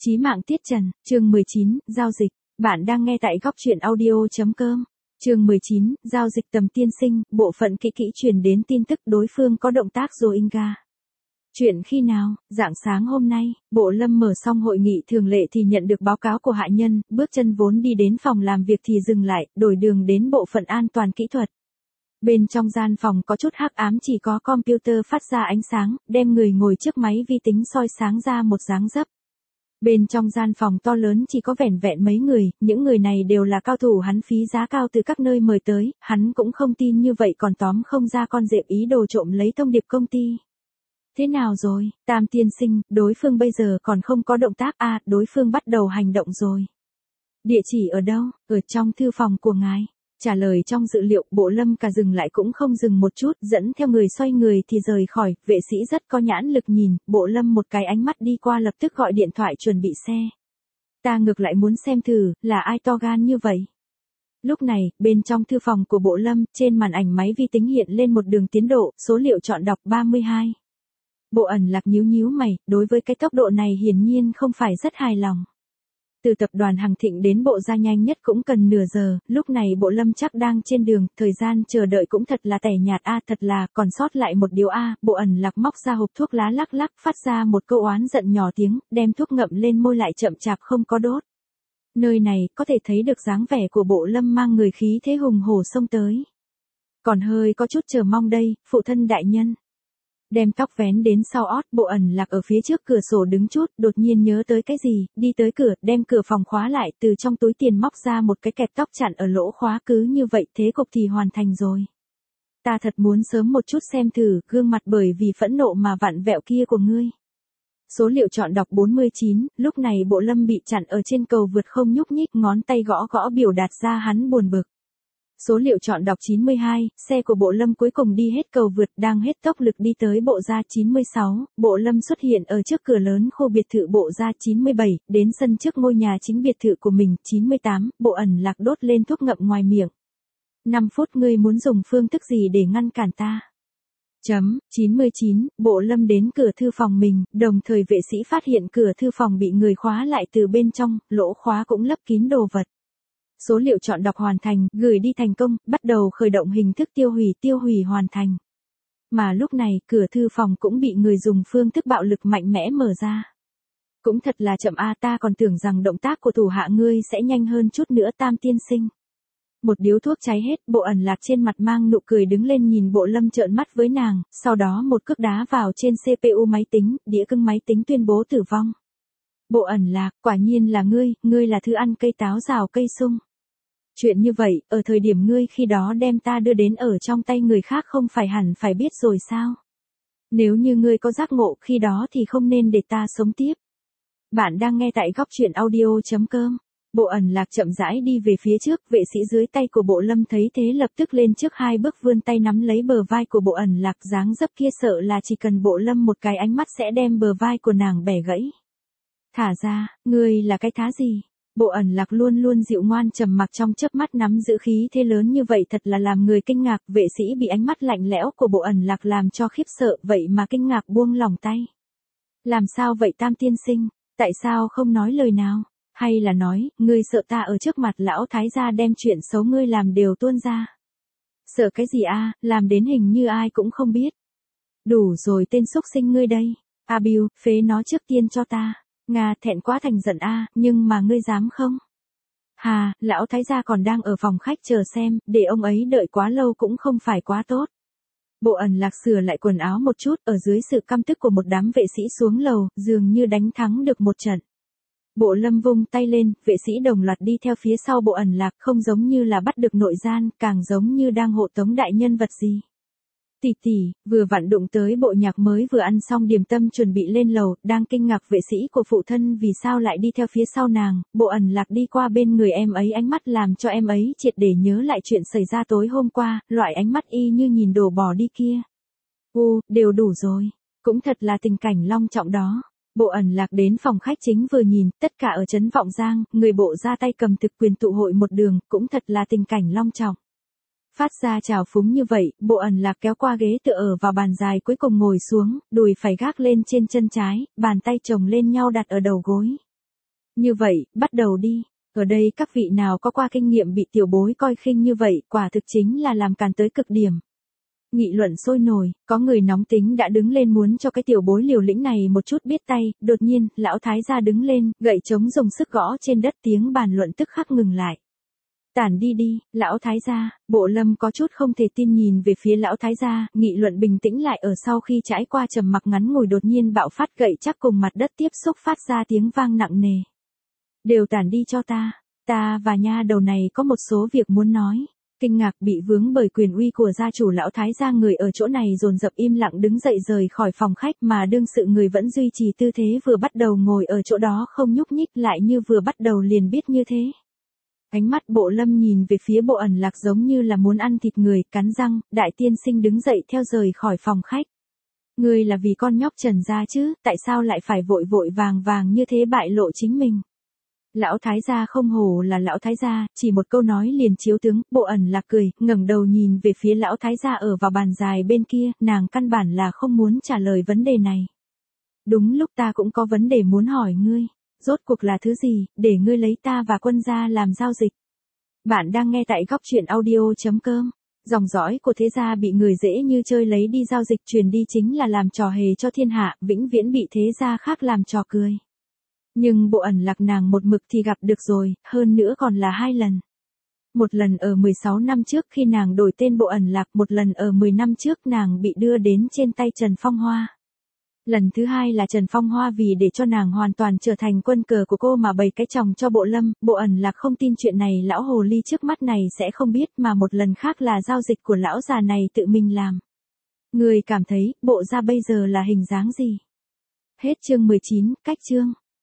Chí mạng tiết trần, chương 19, giao dịch. Bạn đang nghe tại góc truyện audio.com. Chương 19, giao dịch Tầm tiên sinh, bộ phận kỹ truyền đến tin tức đối phương có động tác rồi Inga. Chuyện khi nào? Rạng sáng hôm nay, Bộ Lâm mở xong hội nghị thường lệ thì nhận được báo cáo của hạ nhân, bước chân vốn đi đến phòng làm việc thì dừng lại, đổi đường đến bộ phận an toàn kỹ thuật. Bên trong gian phòng có chút hắc ám, chỉ có computer phát ra ánh sáng, đem người ngồi trước máy vi tính soi sáng ra một dáng dấp. Bên trong gian phòng to lớn chỉ có vẻn vẹn mấy người, những người này đều là cao thủ hắn phí giá cao từ các nơi mời tới, hắn cũng không tin như vậy còn tóm không ra con rệp ý đồ trộm lấy thông điệp công ty. Thế nào rồi, Tam tiên sinh, đối phương bây giờ còn không có động tác à, đối phương bắt đầu hành động rồi. Địa chỉ ở đâu? Ở trong thư phòng của ngài. Trả lời trong dữ liệu, Bộ Lâm cả dừng lại cũng không dừng một chút, dẫn theo người xoay người thì rời khỏi, vệ sĩ rất có nhãn lực nhìn, Bộ Lâm một cái ánh mắt đi qua lập tức gọi điện thoại chuẩn bị xe. Ta ngược lại muốn xem thử, là ai to gan như vậy? Lúc này, bên trong thư phòng của Bộ Lâm, trên màn ảnh máy vi tính hiện lên một đường tiến độ, số liệu chọn đọc 32. Bộ Ẩn Lạc nhíu mày, đối với cái tốc độ này hiển nhiên không phải rất hài lòng. Từ tập đoàn Hằng Thịnh đến bộ ra nhanh nhất cũng cần nửa giờ, lúc này Bộ Lâm chắc đang trên đường, thời gian chờ đợi cũng thật là tẻ nhạt a, thật là, còn sót lại một điều a, Bộ Ẩn Lạc móc ra hộp thuốc lá lắc lắc, phát ra một câu oán giận nhỏ tiếng, đem thuốc ngậm lên môi lại chậm chạp không có đốt. Nơi này, có thể thấy được dáng vẻ của Bộ Lâm mang người khí thế hùng hổ xông tới. Còn hơi có chút chờ mong đây, phụ thân đại nhân. Đem tóc vén đến sau ót, Bộ Ẩn Lạc ở phía trước cửa sổ đứng chút, đột nhiên nhớ tới cái gì, đi tới cửa, đem cửa phòng khóa lại, từ trong túi tiền móc ra một cái kẹp tóc chặn ở lỗ khóa, cứ như vậy thế cục thì hoàn thành rồi. Ta thật muốn sớm một chút xem thử, gương mặt bởi vì phẫn nộ mà vặn vẹo kia của ngươi. Số liệu chọn đọc 49, lúc này Bộ Lâm bị chặn ở trên cầu vượt không nhúc nhích, ngón tay gõ biểu đạt ra hắn buồn bực. Số liệu chọn đọc 92, xe của Bộ Lâm cuối cùng đi hết cầu vượt, đang hết tốc lực đi tới bộ ra 96, Bộ Lâm xuất hiện ở trước cửa lớn khu biệt thự bộ ra 97, đến sân trước ngôi nhà chính biệt thự của mình 98, Bộ Ẩn Lạc đốt lên thuốc ngậm ngoài miệng. 5 phút ngươi muốn dùng phương thức gì để ngăn cản ta? 99, Bộ Lâm đến cửa thư phòng mình, đồng thời vệ sĩ phát hiện cửa thư phòng bị người khóa lại từ bên trong, lỗ khóa cũng lấp kín đồ vật. Số liệu chọn đọc hoàn thành, gửi đi thành công, bắt đầu khởi động hình thức tiêu hủy hoàn thành. Mà lúc này, cửa thư phòng cũng bị người dùng phương thức bạo lực mạnh mẽ mở ra. Cũng thật là chậm a, ta còn tưởng rằng động tác của thủ hạ ngươi sẽ nhanh hơn chút nữa Tam tiên sinh. Một điếu thuốc cháy hết, Bộ Ẩn Lạc trên mặt mang nụ cười đứng lên nhìn Bộ Lâm trợn mắt với nàng, sau đó một cước đá vào trên CPU máy tính, đĩa cưng máy tính tuyên bố tử vong. Bộ Ẩn Lạc, quả nhiên là ngươi là thứ ăn cây táo rào cây sung. Chuyện như vậy, ở thời điểm ngươi khi đó đem ta đưa đến ở trong tay người khác không phải hẳn phải biết rồi sao? Nếu như ngươi có giác ngộ khi đó thì không nên để ta sống tiếp. Bạn đang nghe tại góc truyện audio.com. Bộ Ẩn Lạc chậm rãi đi về phía trước, vệ sĩ dưới tay của Bộ Lâm thấy thế lập tức lên trước 2 bước vươn tay nắm lấy bờ vai của Bộ Ẩn Lạc, dáng dấp kia sợ là chỉ cần Bộ Lâm một cái ánh mắt sẽ đem bờ vai của nàng bẻ gãy. Thả ra, ngươi là cái thá gì? Bộ Ẩn Lạc luôn dịu ngoan trầm mặc trong chớp mắt nắm giữ khí thế lớn như vậy thật là làm người kinh ngạc, vệ sĩ bị ánh mắt lạnh lẽo của Bộ Ẩn Lạc làm cho khiếp sợ, vậy mà kinh ngạc buông lỏng tay. Làm sao vậy Tam tiên sinh, tại sao không nói lời nào, hay là nói, ngươi sợ ta ở trước mặt lão thái gia đem chuyện xấu ngươi làm đều tuôn ra. Sợ cái gì a, làm đến hình như ai cũng không biết. Đủ rồi tên xúc sinh ngươi đây, Bill, phế nó trước tiên cho ta. Nga thẹn quá thành giận a, nhưng mà ngươi dám không? Hà, lão thái gia còn đang ở phòng khách chờ xem, để ông ấy đợi quá lâu cũng không phải quá tốt. Bộ Ẩn Lạc sửa lại quần áo một chút, ở dưới sự căm tức của một đám vệ sĩ xuống lầu, dường như đánh thắng được một trận. Bộ Lâm vung tay lên, vệ sĩ đồng loạt đi theo phía sau Bộ Ẩn Lạc, không giống như là bắt được nội gian, càng giống như đang hộ tống đại nhân vật gì. Tỷ, vừa vặn đụng tới bộ nhạc mới vừa ăn xong điểm tâm chuẩn bị lên lầu, đang kinh ngạc vệ sĩ của phụ thân vì sao lại đi theo phía sau nàng, Bộ Ẩn Lạc đi qua bên người em ấy, ánh mắt làm cho em ấy triệt để nhớ lại chuyện xảy ra tối hôm qua, loại ánh mắt y như nhìn đồ bỏ đi kia. Đều đủ rồi, cũng thật là tình cảnh long trọng đó. Bộ Ẩn Lạc đến phòng khách chính vừa nhìn, tất cả ở trấn Vọng Giang, người bộ ra tay cầm thực quyền tụ hội một đường, cũng thật là tình cảnh long trọng. Phát ra trào phúng như vậy, Bộ Ẩn Lạc kéo qua ghế tựa ở vào bàn dài cuối cùng ngồi xuống, đùi phải gác lên trên chân trái, bàn tay chồng lên nhau đặt ở đầu gối. Như vậy, bắt đầu đi. Ở đây các vị nào có qua kinh nghiệm bị tiểu bối coi khinh như vậy, quả thực chính là làm càn tới cực điểm. Nghị luận sôi nổi, có người nóng tính đã đứng lên muốn cho cái tiểu bối liều lĩnh này một chút biết tay, đột nhiên, lão thái gia đứng lên, gậy trống dùng sức gõ trên đất, tiếng bàn luận tức khắc ngừng lại. Tản đi đi, lão thái gia. Bộ Lâm có chút không thể tin nhìn về phía lão thái gia, nghị luận bình tĩnh lại ở sau khi trải qua trầm mặc ngắn ngủi đột nhiên bạo phát, gậy chắc cùng mặt đất tiếp xúc phát ra tiếng vang nặng nề. Đều tản đi cho ta và nha đầu này có một số việc muốn nói. Kinh ngạc bị vướng bởi quyền uy của gia chủ lão thái gia, người ở chỗ này dồn dập im lặng đứng dậy rời khỏi phòng khách, mà đương sự người vẫn duy trì tư thế vừa bắt đầu ngồi ở chỗ đó không nhúc nhích, lại như vừa bắt đầu liền biết như thế. Ánh mắt Bộ Lâm nhìn về phía Bộ Ẩn Lạc giống như là muốn ăn thịt người, cắn răng, đại tiên sinh đứng dậy theo rời khỏi phòng khách. Ngươi là vì con nhóc Trần gia chứ, tại sao lại phải vội vội vàng vàng như thế bại lộ chính mình? Lão thái gia không hổ là lão thái gia, chỉ một câu nói liền chiếu tướng. Bộ Ẩn Lạc cười, ngẩng đầu nhìn về phía lão thái gia ở vào bàn dài bên kia, nàng căn bản là không muốn trả lời vấn đề này. Đúng lúc ta cũng có vấn đề muốn hỏi ngươi, rốt cuộc là thứ gì, để ngươi lấy ta và Quân gia làm giao dịch? Bạn đang nghe tại góc truyện audio.com. Dòng dõi của thế gia bị người dễ như chơi lấy đi giao dịch truyền đi chính là làm trò hề cho thiên hạ, vĩnh viễn bị thế gia khác làm trò cười. Nhưng Bộ Ẩn Lạc nàng một mực thì gặp được rồi, hơn nữa còn là 2 lần. Một lần ở 16 năm trước khi nàng đổi tên Bộ Ẩn Lạc, một lần ở 10 năm trước nàng bị đưa đến trên tay Trần Phong Hoa. Lần thứ 2 là Trần Phong Hoa vì để cho nàng hoàn toàn trở thành quân cờ của cô mà bày cái chòng cho Bộ Lâm. Bộ Ẩn Lạc không tin chuyện này lão hồ ly trước mắt này sẽ không biết, mà một lần khác là giao dịch của lão già này tự mình làm. Người cảm thấy, Bộ gia bây giờ là hình dáng gì? Hết chương 19, cách chương.